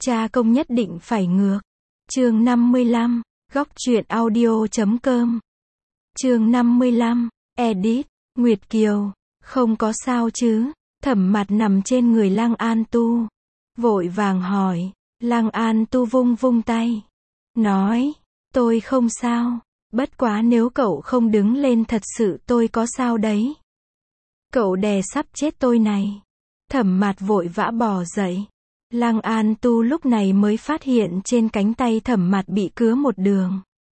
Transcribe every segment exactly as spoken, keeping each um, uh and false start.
Cha công nhất định phải ngược. Chương năm mươi lăm, góc truyện audio chấm com. Chương năm mươi lăm, edit, Nguyệt Kiều, không có sao chứ? Thẩm Mạt nằm trên người Lăng An Tu, vội vàng hỏi. Lăng An Tu vung vung tay, nói, tôi không sao, bất quá nếu cậu không đứng lên thật sự tôi có sao đấy. Cậu đè sắp chết tôi này. Thẩm Mạt vội vã bò dậy. Lăng An Tu lúc này mới phát hiện trên cánh tay Thẩm Mạt bị cứa một đường.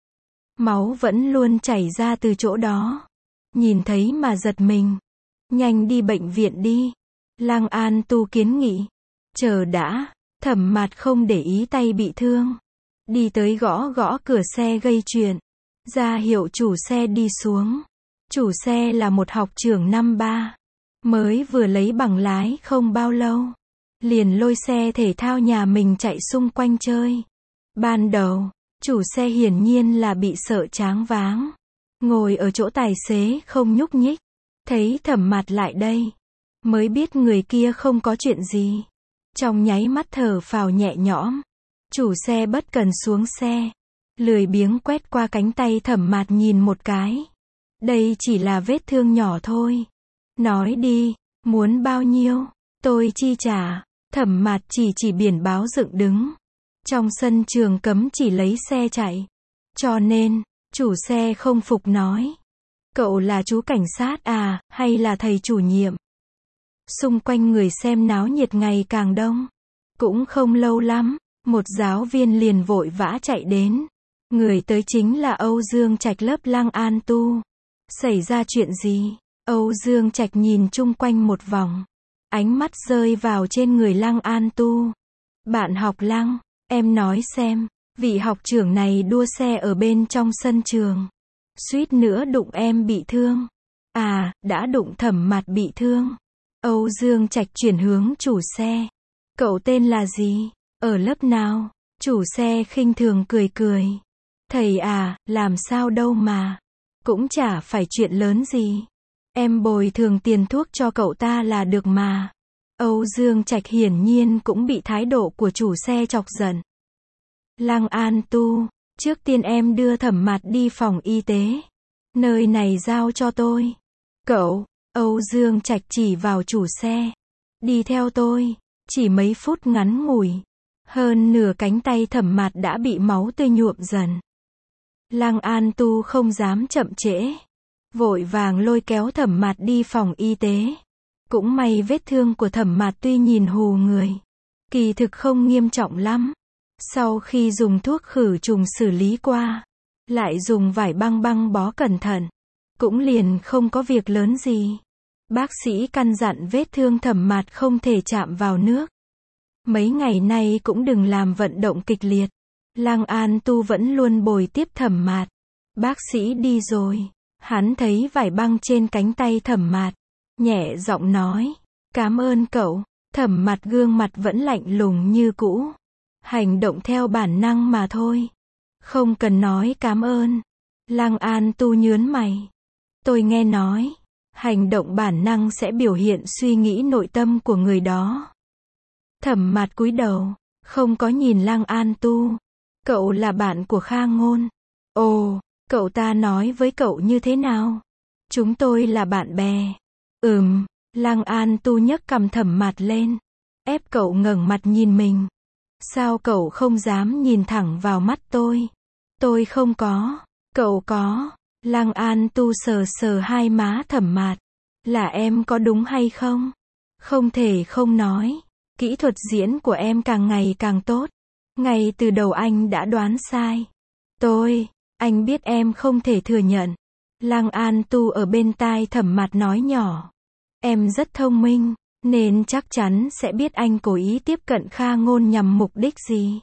Máu vẫn luôn chảy ra từ chỗ đó. Nhìn thấy mà giật mình. Nhanh đi bệnh viện đi. Lăng An Tu kiến nghị. Chờ đã. Thẩm Mạt không để ý tay bị thương. Đi tới gõ gõ cửa xe gây chuyện. Ra hiệu chủ xe đi xuống. Chủ xe là một học trưởng năm ba. Mới vừa lấy bằng lái không bao lâu. Liền lôi xe thể thao nhà mình chạy xung quanh chơi. Ban đầu, chủ xe hiển nhiên là bị sợ choáng váng. Ngồi ở chỗ tài xế không nhúc nhích. Thấy Thẩm Mạt lại đây. Mới biết người kia không có chuyện gì. Trong nháy mắt thở phào nhẹ nhõm. Chủ xe bất cần xuống xe. Lười biếng quét qua cánh tay Thẩm Mạt nhìn một cái. Đây chỉ là vết thương nhỏ thôi. Nói đi, muốn bao nhiêu, tôi chi trả. Thẩm Mạt chỉ chỉ biển báo dựng đứng. Trong sân trường cấm chỉ lấy xe chạy. Cho nên, chủ xe không phục nói. Cậu là chú cảnh sát à, hay là thầy chủ nhiệm? Xung quanh người xem náo nhiệt ngày càng đông. Cũng không lâu lắm, một giáo viên liền vội vã chạy đến. Người tới chính là Âu Dương Trạch lớp Lăng An Tu. Xảy ra chuyện gì? Âu Dương Trạch nhìn chung quanh một vòng. Ánh mắt rơi vào trên người Lăng An Tu. Bạn học Lăng, em nói xem, vị học trưởng này đua xe ở bên trong sân trường. Suýt nữa đụng em bị thương. À, đã đụng Thẩm Mạt bị thương. Âu Dương Trạch chuyển hướng chủ xe. Cậu tên là gì? Ở lớp nào? Chủ xe khinh thường cười cười. Thầy à, làm sao đâu mà. Cũng chả phải chuyện lớn gì. Em bồi thường tiền thuốc cho cậu ta là được mà. Âu Dương Trạch hiển nhiên cũng bị thái độ của chủ xe chọc giận. Lăng An Tu, trước tiên em đưa Thẩm Mạt đi phòng y tế. Nơi này giao cho tôi. Cậu, Âu Dương Trạch chỉ vào chủ xe. Đi theo tôi. Chỉ mấy phút ngắn ngủi. Hơn nửa cánh tay Thẩm Mạt đã bị máu tươi nhuộm dần. Lăng An Tu không dám chậm trễ. Vội vàng lôi kéo Thẩm Mạt đi phòng y tế. Cũng may vết thương của Thẩm Mạt tuy nhìn hù người. Kỳ thực không nghiêm trọng lắm. Sau khi dùng thuốc khử trùng xử lý qua. Lại dùng vải băng băng bó cẩn thận. Cũng liền không có việc lớn gì. Bác sĩ căn dặn vết thương Thẩm Mạt không thể chạm vào nước. Mấy ngày nay cũng đừng làm vận động kịch liệt. Lăng An Tu vẫn luôn bồi tiếp Thẩm Mạt. Bác sĩ đi rồi. Hắn thấy vải băng trên cánh tay Thẩm Mạt. Nhẹ giọng nói. Cảm ơn cậu. Thẩm Mạt gương mặt vẫn lạnh lùng như cũ. Hành động theo bản năng mà thôi. Không cần nói cảm ơn. Lăng An Tu nhớn mày. Tôi nghe nói. Hành động bản năng sẽ biểu hiện suy nghĩ nội tâm của người đó. Thẩm Mạt cúi đầu. Không có nhìn Lăng An Tu. Cậu là bạn của Kha Ngôn. Ồ, cậu ta nói với cậu như thế nào? Chúng tôi là bạn bè. Ừm, Lăng An Tu nhấc cằm Thẩm Mạt lên. Ép cậu ngẩng mặt nhìn mình. Sao cậu không dám nhìn thẳng vào mắt tôi? Tôi không có. Cậu có. Lăng An Tu sờ sờ hai má Thẩm Mạt. Là em có đúng hay không? Không thể không nói. Kỹ thuật diễn của em càng ngày càng tốt. Ngay từ đầu anh đã đoán sai. Tôi, anh biết em không thể thừa nhận. Lăng An Tu ở bên tai Thẩm Mạt nói nhỏ. Em rất thông minh, nên chắc chắn sẽ biết anh cố ý tiếp cận Kha Ngôn nhằm mục đích gì.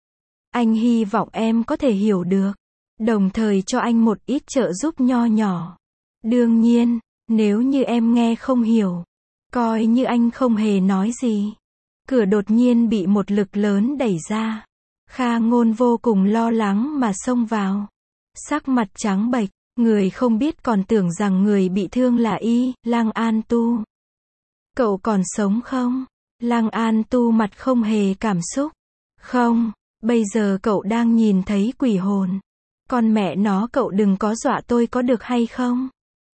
Anh hy vọng em có thể hiểu được. Đồng thời cho anh một ít trợ giúp nho nhỏ. Đương nhiên, nếu như em nghe không hiểu, coi như anh không hề nói gì. Cửa đột nhiên bị một lực lớn đẩy ra. Kha Ngôn vô cùng lo lắng mà xông vào. Sắc mặt trắng bệch, người không biết còn tưởng rằng người bị thương là y, Lăng An Tu. Cậu còn sống không? Lăng An Tu mặt không hề cảm xúc. Không, bây giờ cậu đang nhìn thấy quỷ hồn. Con mẹ nó cậu đừng có dọa tôi có được hay không?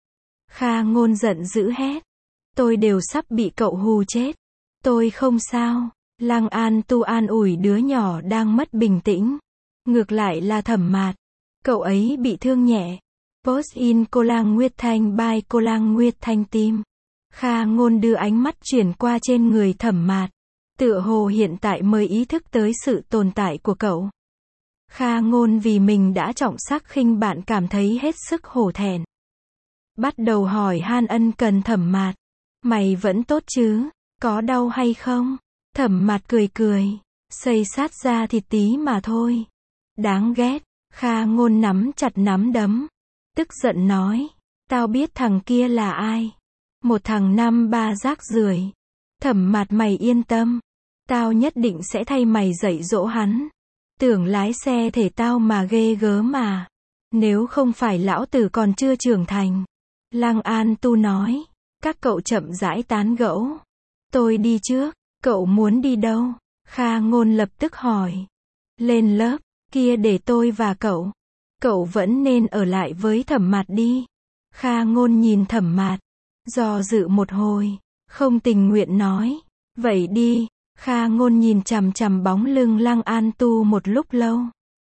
Kha Ngôn giận dữ hét. Tôi đều sắp bị cậu hù chết. Tôi không sao. Lăng An Tu an ủi đứa nhỏ đang mất bình tĩnh. Ngược lại là Thẩm Mạt. Cậu ấy bị thương nhẹ. Post in cô Lang Nguyệt Thanh by cô Lang Nguyệt Thanh Tim. Kha Ngôn đưa ánh mắt chuyển qua trên người Thẩm Mạt. Tựa hồ hiện tại mới ý thức tới sự tồn tại của cậu. Kha Ngôn vì mình đã trọng sắc khinh bạn cảm thấy hết sức hổ thẹn. Bắt đầu hỏi han ân cần Thẩm Mạt. Mày vẫn tốt chứ? Có đau hay không? Thẩm Mạt cười cười. Xây sát ra thịt tí mà thôi. Đáng ghét. Kha Ngôn nắm chặt nắm đấm. Tức giận nói. Tao biết thằng kia là ai. Một thằng năm ba rác rưởi. Thẩm Mạt mày yên tâm. Tao nhất định sẽ thay mày dạy dỗ hắn. Tưởng lái xe thể tao mà ghê gớm mà. Nếu không phải lão tử còn chưa trưởng thành. Lăng An Tu nói. Các cậu chậm rãi tán gẫu. Tôi đi trước. Cậu muốn đi đâu? Kha Ngôn lập tức hỏi. Lên lớp. Kia để tôi và cậu. Cậu vẫn nên ở lại với Thẩm Mạt đi. Kha Ngôn nhìn Thẩm Mạt. Do dự một hồi. Không tình nguyện nói. Vậy đi. Kha Ngôn nhìn chằm chằm bóng lưng Lăng An Tu một lúc lâu.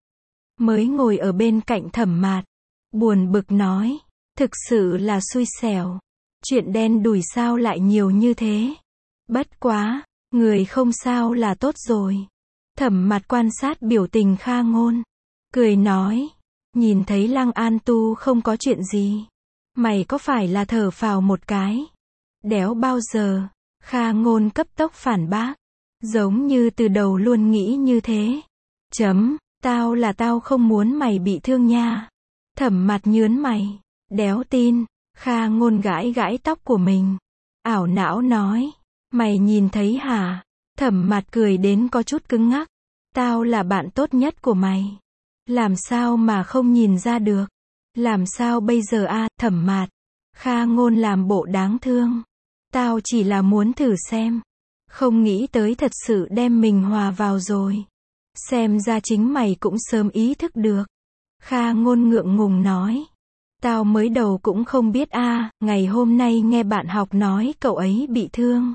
Mới ngồi ở bên cạnh Thẩm Mạt. Buồn bực nói. Thực sự là xui xẻo. Chuyện đen đủi sao lại nhiều như thế. Bất quá. Người không sao là tốt rồi. Thẩm Mạt quan sát biểu tình Kha Ngôn. Cười nói. Nhìn thấy Lăng An Tu không có chuyện gì. Mày có phải là thở phào một cái. Đéo bao giờ. Kha Ngôn cấp tốc phản bác. Giống như từ đầu luôn nghĩ như thế. Chấm. Tao là tao không muốn mày bị thương nha. Thẩm Mạt nhớn mày. Đéo tin. Kha Ngôn gãi gãi tóc của mình. Ảo não nói. Mày nhìn thấy hả? Thẩm Mạt cười đến có chút cứng ngắc. Tao là bạn tốt nhất của mày. Làm sao mà không nhìn ra được? Làm sao bây giờ a? À, Thẩm Mạt. Kha Ngôn làm bộ đáng thương. Tao chỉ là muốn thử xem. Không nghĩ tới thật sự đem mình hòa vào rồi. Xem ra chính mày cũng sớm ý thức được. Kha Ngôn ngượng ngùng nói. Tao mới đầu cũng không biết a, à, ngày hôm nay nghe bạn học nói cậu ấy bị thương.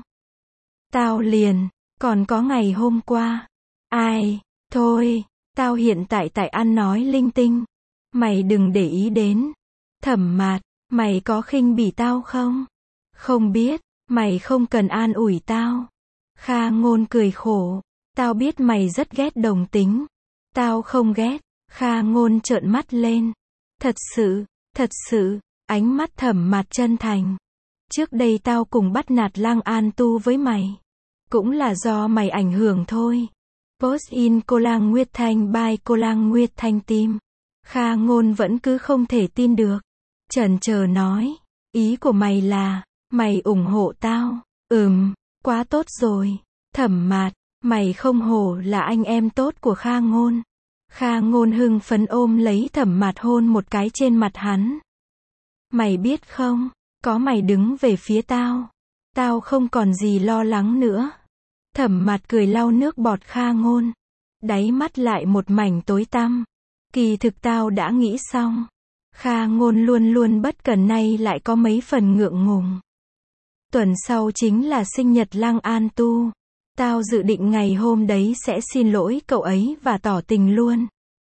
Tao liền, còn có ngày hôm qua. Ai, thôi, tao hiện tại tại ăn nói linh tinh. Mày đừng để ý đến. Thẩm Mạt, mày có khinh bỉ tao không? Không biết, mày không cần an ủi tao. Kha Ngôn cười khổ. Tao biết mày rất ghét đồng tính. Tao không ghét. Kha Ngôn trợn mắt lên. Thật sự, thật sự, ánh mắt Thẩm Mạt chân thành. Trước đây tao cùng bắt nạt Lăng An Tu với mày. Cũng là do mày ảnh hưởng thôi. Post in cô Lang Nguyệt Thanh by cô Lang Nguyệt Thanh Tim. Kha Ngôn vẫn cứ không thể tin được. Chần chờ nói. Ý của mày là, mày ủng hộ tao. Ừm, quá tốt rồi. Thẩm Mạt, mày không hổ là anh em tốt của Kha Ngôn. Kha Ngôn hưng phấn ôm lấy Thẩm Mạt hôn một cái trên mặt hắn. Mày biết không, có mày đứng về phía tao. Tao không còn gì lo lắng nữa. Thẩm Mạt cười lau nước bọt Kha Ngôn. Đáy mắt lại một mảnh tối tăm. Kỳ thực tao đã nghĩ xong. Kha Ngôn luôn luôn bất cần nay lại có mấy phần ngượng ngùng. Tuần sau chính là sinh nhật Lăng An Tu. Tao dự định ngày hôm đấy sẽ xin lỗi cậu ấy và tỏ tình luôn.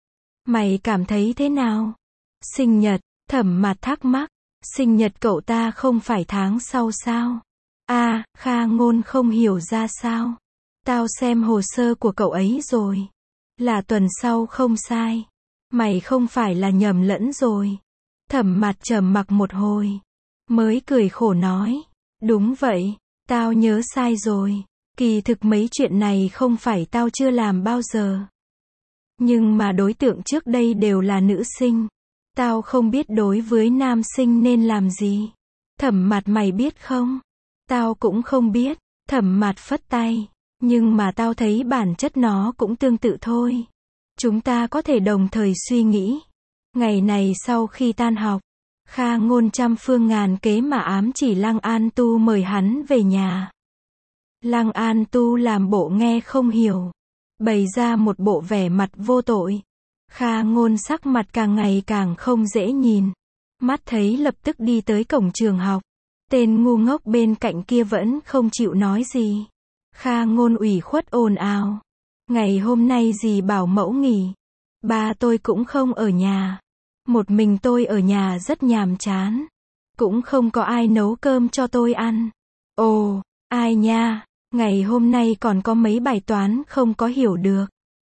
Mày cảm thấy thế nào? Sinh nhật, Thẩm Mạt thắc mắc. Sinh nhật cậu ta không phải tháng sau sao? À, Kha Ngôn không hiểu ra sao. Tao xem hồ sơ của cậu ấy rồi. Là tuần sau không sai. Mày không phải là nhầm lẫn rồi. Thẩm Mạt trầm mặc một hồi. Mới cười khổ nói. Đúng vậy, tao nhớ sai rồi. Kỳ thực mấy chuyện này không phải tao chưa làm bao giờ. Nhưng mà đối tượng trước đây đều là nữ sinh. Tao không biết đối với nam sinh nên làm gì. Thẩm Mạt mày biết không? Tao cũng không biết. Thẩm Mạt phất tay. Nhưng mà tao thấy bản chất nó cũng tương tự thôi. Chúng ta có thể đồng thời suy nghĩ. Ngày này sau khi tan học, Kha Ngôn trăm phương ngàn kế mà ám chỉ Lăng An Tu mời hắn về nhà. Lăng An Tu làm bộ nghe không hiểu. bày ra một bộ vẻ mặt vô tội. Kha Ngôn sắc mặt càng ngày càng không dễ nhìn. Mắt thấy lập tức đi tới cổng trường học. Tên ngu ngốc bên cạnh kia vẫn không chịu nói gì. Kha Ngôn ủy khuất ồn ào. Ngày hôm nay dì bảo mẫu nghỉ. Ba tôi cũng không ở nhà. Một mình tôi ở nhà rất nhàm chán. Cũng không có ai nấu cơm cho tôi ăn. Ồ, ai nha, ngày hôm nay còn có mấy bài toán không có hiểu được.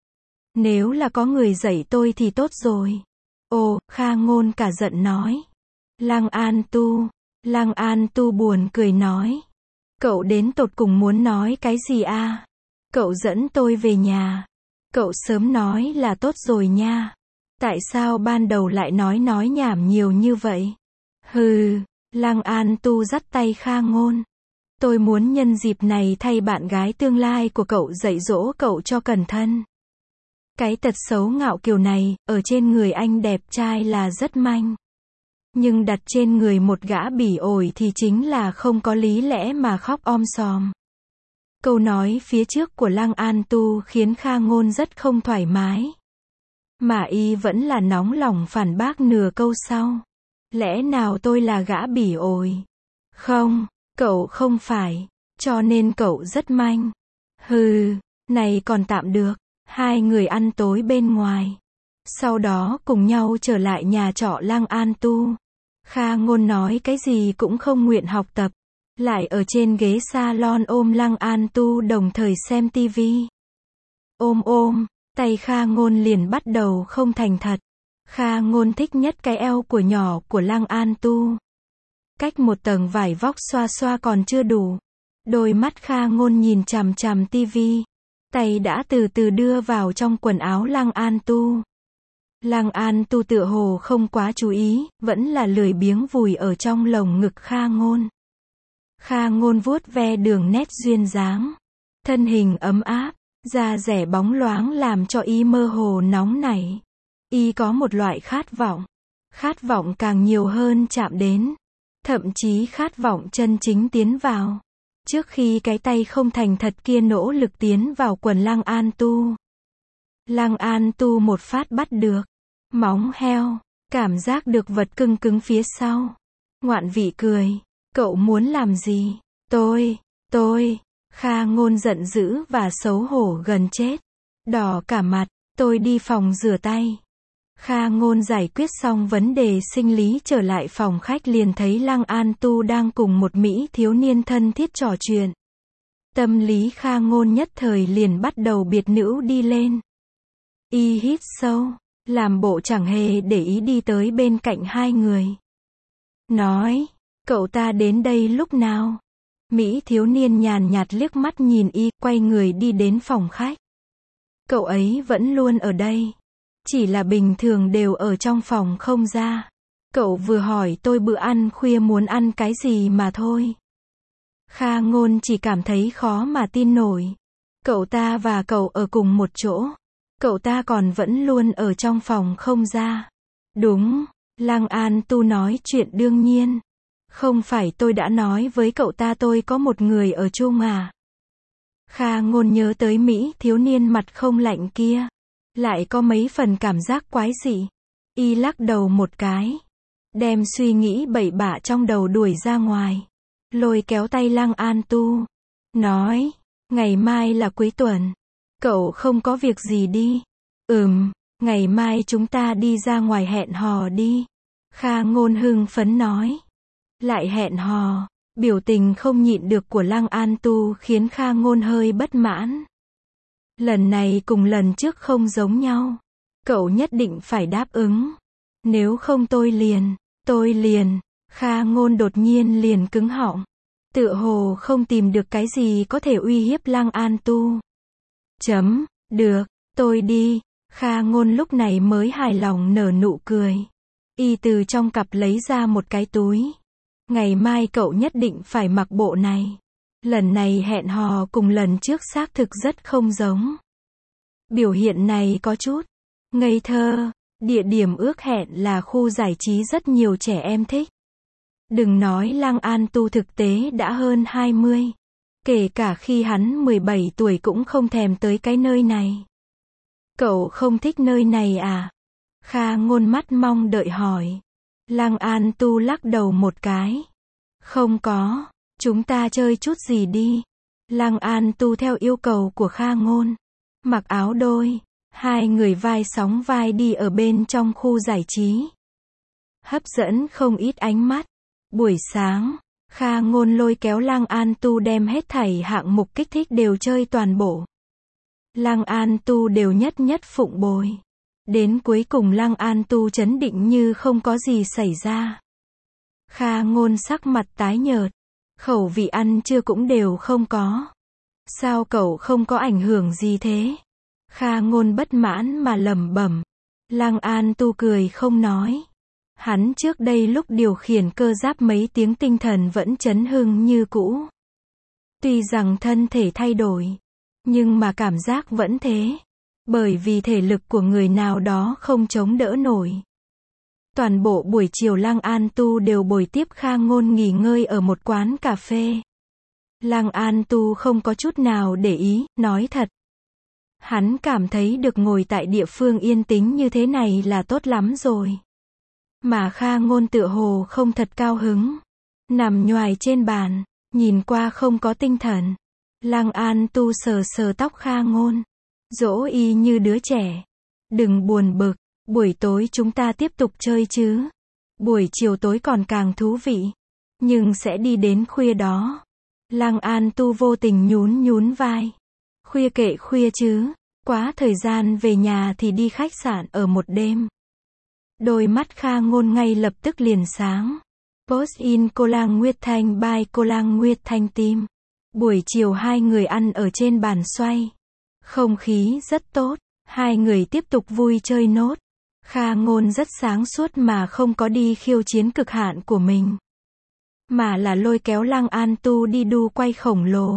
Nếu là có người dạy tôi thì tốt rồi. Ồ, Kha Ngôn cả giận nói. Lăng An Tu, Lăng An Tu buồn cười nói. Cậu đến tột cùng muốn nói cái gì à? Cậu dẫn tôi về nhà. Cậu sớm nói là tốt rồi nha. Tại sao ban đầu lại nói nói nhảm nhiều như vậy? Hừ, Lăng An Tu dắt tay Kha Ngôn. Tôi muốn nhân dịp này thay bạn gái tương lai của cậu dạy dỗ cậu cho cẩn thận. Cái tật xấu ngạo kiều này, ở trên người anh đẹp trai là rất manh. Nhưng đặt trên người một gã bỉ ổi thì chính là không có lý lẽ mà khóc om sòm. Câu nói phía trước của Lăng An Tu khiến Kha Ngôn rất không thoải mái. Mà y vẫn là nóng lòng phản bác nửa câu sau. Lẽ nào tôi là gã bỉ ổi? Không, cậu không phải. Cho nên cậu rất manh. Hừ, này còn tạm được. Hai người ăn tối bên ngoài. Sau đó cùng nhau trở lại nhà trọ Lăng An Tu. Kha Ngôn nói cái gì cũng không nguyện học tập. Lại ở trên ghế salon ôm Lăng An Tu đồng thời xem tivi. Ôm ôm, tay Kha Ngôn liền bắt đầu không thành thật. Kha Ngôn thích nhất cái eo của nhỏ của Lăng An Tu. Cách một tầng vải vóc xoa xoa còn chưa đủ. Đôi mắt Kha Ngôn nhìn chằm chằm tivi. Tay đã từ từ đưa vào trong quần áo Lăng An Tu. Lăng An Tu tựa hồ không quá chú ý, vẫn là lười biếng vùi ở trong lồng ngực Kha Ngôn. Kha Ngôn vuốt ve đường nét duyên dáng. Thân hình ấm áp, da dẻ bóng loáng làm cho y mơ hồ nóng nảy. Y có một loại khát vọng. Khát vọng càng nhiều hơn chạm đến. Thậm chí khát vọng chân chính tiến vào. Trước khi cái tay không thành thật kia nỗ lực tiến vào quần Lăng An Tu. Lăng An Tu một phát bắt được. Móng heo. Cảm giác được vật cưng cứng phía sau. Ngoạn vị cười. Cậu muốn làm gì? Tôi, tôi. Kha Ngôn giận dữ và xấu hổ gần chết. Đỏ cả mặt. Tôi đi phòng rửa tay. Kha Ngôn giải quyết xong vấn đề sinh lý trở lại phòng khách liền thấy Lăng An Tu đang cùng một Mỹ thiếu niên thân thiết trò chuyện. Tâm lý Kha Ngôn nhất thời liền bắt đầu biệt nữ đi lên. Y hít sâu, làm bộ chẳng hề để ý đi tới bên cạnh hai người. Nói, cậu ta đến đây lúc nào? Mỹ thiếu niên nhàn nhạt liếc mắt nhìn y, quay người đi đến phòng khách. Cậu ấy vẫn luôn ở đây. Chỉ là bình thường đều ở trong phòng không ra. Cậu vừa hỏi tôi bữa ăn khuya muốn ăn cái gì mà thôi. Kha Ngôn chỉ cảm thấy khó mà tin nổi. Cậu ta và cậu ở cùng một chỗ. Cậu ta còn vẫn luôn ở trong phòng không ra. Đúng, Lăng An Tu nói chuyện đương nhiên. Không phải tôi đã nói với cậu ta tôi có một người ở chung à? Kha Ngôn nhớ tới Mỹ thiếu niên mặt không lạnh kia. Lại có mấy phần cảm giác quái dị. Y lắc đầu một cái. Đem suy nghĩ bậy bạ trong đầu đuổi ra ngoài. Lôi kéo tay Lăng An Tu. Nói, ngày mai là cuối tuần. Cậu không có việc gì đi. Ừm, ngày mai chúng ta đi ra ngoài hẹn hò đi. Kha Ngôn hưng phấn nói. Lại hẹn hò. Biểu tình không nhịn được của Lăng An Tu khiến Kha Ngôn hơi bất mãn. Lần này cùng lần trước không giống nhau. Cậu nhất định phải đáp ứng. Nếu không tôi liền, tôi liền. Kha Ngôn đột nhiên liền cứng họng. Tựa hồ không tìm được cái gì có thể uy hiếp Lăng An Tu. Chấm, được, tôi đi. Kha Ngôn lúc này mới hài lòng nở nụ cười. Y từ trong cặp lấy ra một cái túi. Ngày mai cậu nhất định phải mặc bộ này. Lần này hẹn hò cùng lần trước xác thực rất không giống. Biểu hiện này có chút ngây thơ. Địa điểm ước hẹn là khu giải trí rất nhiều trẻ em thích. Đừng nói Lăng An Tu thực tế đã hơn hai mươi. Kể cả khi hắn mười bảy tuổi cũng không thèm tới cái nơi này. Cậu không thích nơi này à? Kha Ngôn mắt mong đợi hỏi. Lăng An Tu lắc đầu một cái. Không có, chúng ta chơi chút gì đi. Lăng An Tu theo yêu cầu của Kha Ngôn. Mặc áo đôi, hai người vai sóng vai đi ở bên trong khu giải trí. Hấp dẫn không ít ánh mắt. Buổi sáng, Kha Ngôn lôi kéo Lăng An Tu đem hết thảy hạng mục kích thích đều chơi toàn bộ. Lăng An Tu đều nhất nhất phụng bồi. Đến cuối cùng Lăng An Tu trấn định như không có gì xảy ra. Kha Ngôn sắc mặt tái nhợt. Khẩu vị ăn trưa cũng đều không có. Sao cậu không có ảnh hưởng gì thế? Kha Ngôn bất mãn mà lẩm bẩm. Lăng An Tu cười không nói. Hắn trước đây lúc điều khiển cơ giáp mấy tiếng tinh thần vẫn chấn hưng như cũ. Tuy rằng thân thể thay đổi, nhưng mà cảm giác vẫn thế. Bởi vì thể lực của người nào đó không chống đỡ nổi. Toàn bộ buổi chiều Lăng An Tu đều bồi tiếp Kha Ngôn nghỉ ngơi ở một quán cà phê. Lăng An Tu không có chút nào để ý, nói thật. Hắn cảm thấy được ngồi tại địa phương yên tĩnh như thế này là tốt lắm rồi. Mà Kha Ngôn tựa hồ không thật cao hứng. Nằm nhoài trên bàn, nhìn qua không có tinh thần. Lăng An Tu sờ sờ tóc Kha Ngôn. Dỗ y như đứa trẻ. Đừng buồn bực, buổi tối chúng ta tiếp tục chơi chứ. Buổi chiều tối còn càng thú vị. Nhưng sẽ đi đến khuya đó. Lăng An Tu vô tình nhún nhún vai. Khuya kệ khuya chứ. Quá thời gian về nhà thì đi khách sạn ở một đêm. Đôi mắt Kha Ngôn ngay lập tức liền sáng. Post in Cô Lang Nguyệt Thanh by Cô Lang Nguyệt Thanh Team. Buổi chiều hai người ăn ở trên bàn xoay. Không khí rất tốt. Hai người tiếp tục vui chơi nốt. Kha Ngôn rất sáng suốt mà không có đi khiêu chiến cực hạn của mình. Mà là lôi kéo Lăng An Tu đi đu quay khổng lồ.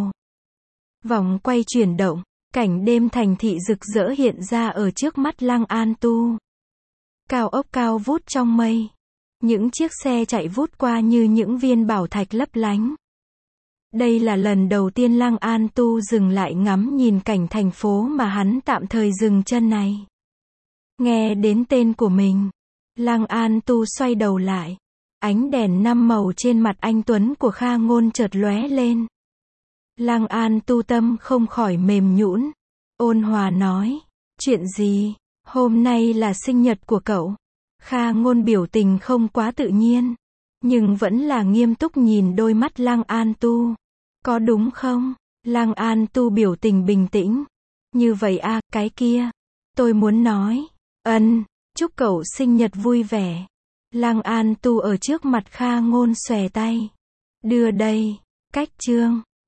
Vòng quay chuyển động. Cảnh đêm thành thị rực rỡ hiện ra ở trước mắt Lăng An Tu. Cao ốc cao vút trong mây. Những chiếc xe chạy vút qua như những viên bảo thạch lấp lánh. Đây là lần đầu tiên Lăng An Tu dừng lại ngắm nhìn cảnh thành phố mà hắn tạm thời dừng chân này. Nghe đến tên của mình, Lăng An Tu xoay đầu lại. Ánh đèn năm màu trên mặt anh tuấn của Kha Ngôn chợt lóe lên. Lăng An Tu tâm không khỏi mềm nhũn. Ôn hòa nói, chuyện gì? Hôm nay là sinh nhật của cậu. Kha Ngôn biểu tình không quá tự nhiên, nhưng vẫn là nghiêm túc nhìn đôi mắt Lăng An Tu. Có đúng không? Lăng An Tu biểu tình bình tĩnh. Như vậy à, cái kia. Tôi muốn nói. Ân, chúc cậu sinh nhật vui vẻ. Lăng An Tu ở trước mặt Kha Ngôn xòe tay. Đưa đây. Cách chương.